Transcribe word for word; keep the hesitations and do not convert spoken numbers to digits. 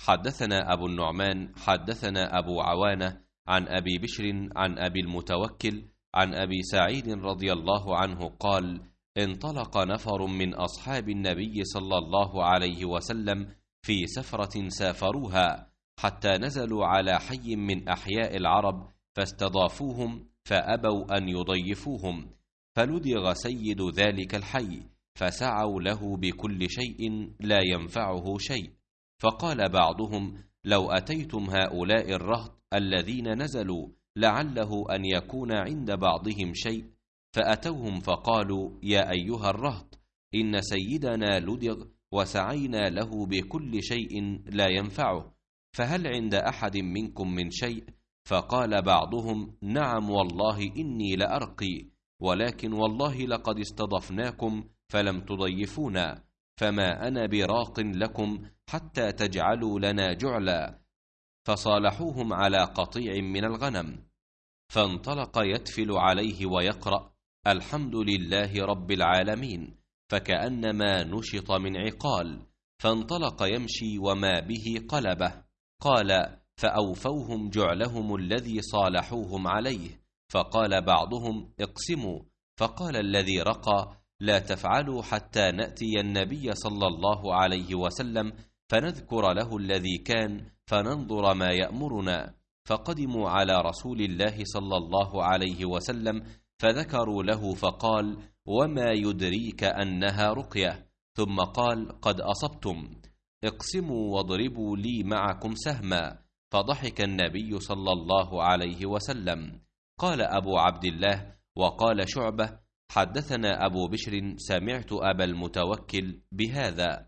حدثنا أبو النعمان حدثنا أبو عوانة عن أبي بشر عن أبي المتوكل عن أبي سعيد رضي الله عنه قال: انطلق نفر من أصحاب النبي صلى الله عليه وسلم في سفرة سافروها حتى نزلوا على حي من أحياء العرب فاستضافوهم فأبوا أن يضيفوهم، فلدغ سيد ذلك الحي فسعوا له بكل شيء لا ينفعه شيء. فقال بعضهم: لو أتيتم هؤلاء الرهط الذين نزلوا لعله أن يكون عند بعضهم شيء، فأتوهم فقالوا: يا أيها الرهط، إن سيدنا لدغ وسعينا له بكل شيء لا ينفعه، فهل عند أحد منكم من شيء؟ فقال بعضهم: نعم والله إني لأرقي، ولكن والله لقد استضفناكم فلم تضيفونا، فما أنا براق لكم حتى تجعلوا لنا جعلا. فصالحوهم على قطيع من الغنم، فانطلق يتفل عليه ويقرأ: الحمد لله رب العالمين، فكأنما نشط من عقال، فانطلق يمشي وما به قلبه. قال: فأوفوهم جعلهم الذي صالحوهم عليه، فقال بعضهم: اقسموا. فقال الذي رقى: لا تفعلوا حتى نأتي النبي صلى الله عليه وسلم فنذكر له الذي كان فننظر ما يأمرنا. فقدموا على رسول الله صلى الله عليه وسلم فذكروا له، فقال: وما يدريك أنها رقية؟ ثم قال: قد أصبتم، اقسموا واضربوا لي معكم سهما. فضحك النبي صلى الله عليه وسلم. قال أبو عبد الله: وقال شعبة: حدثنا أبو بشر سمعت أبا المتوكل بهذا.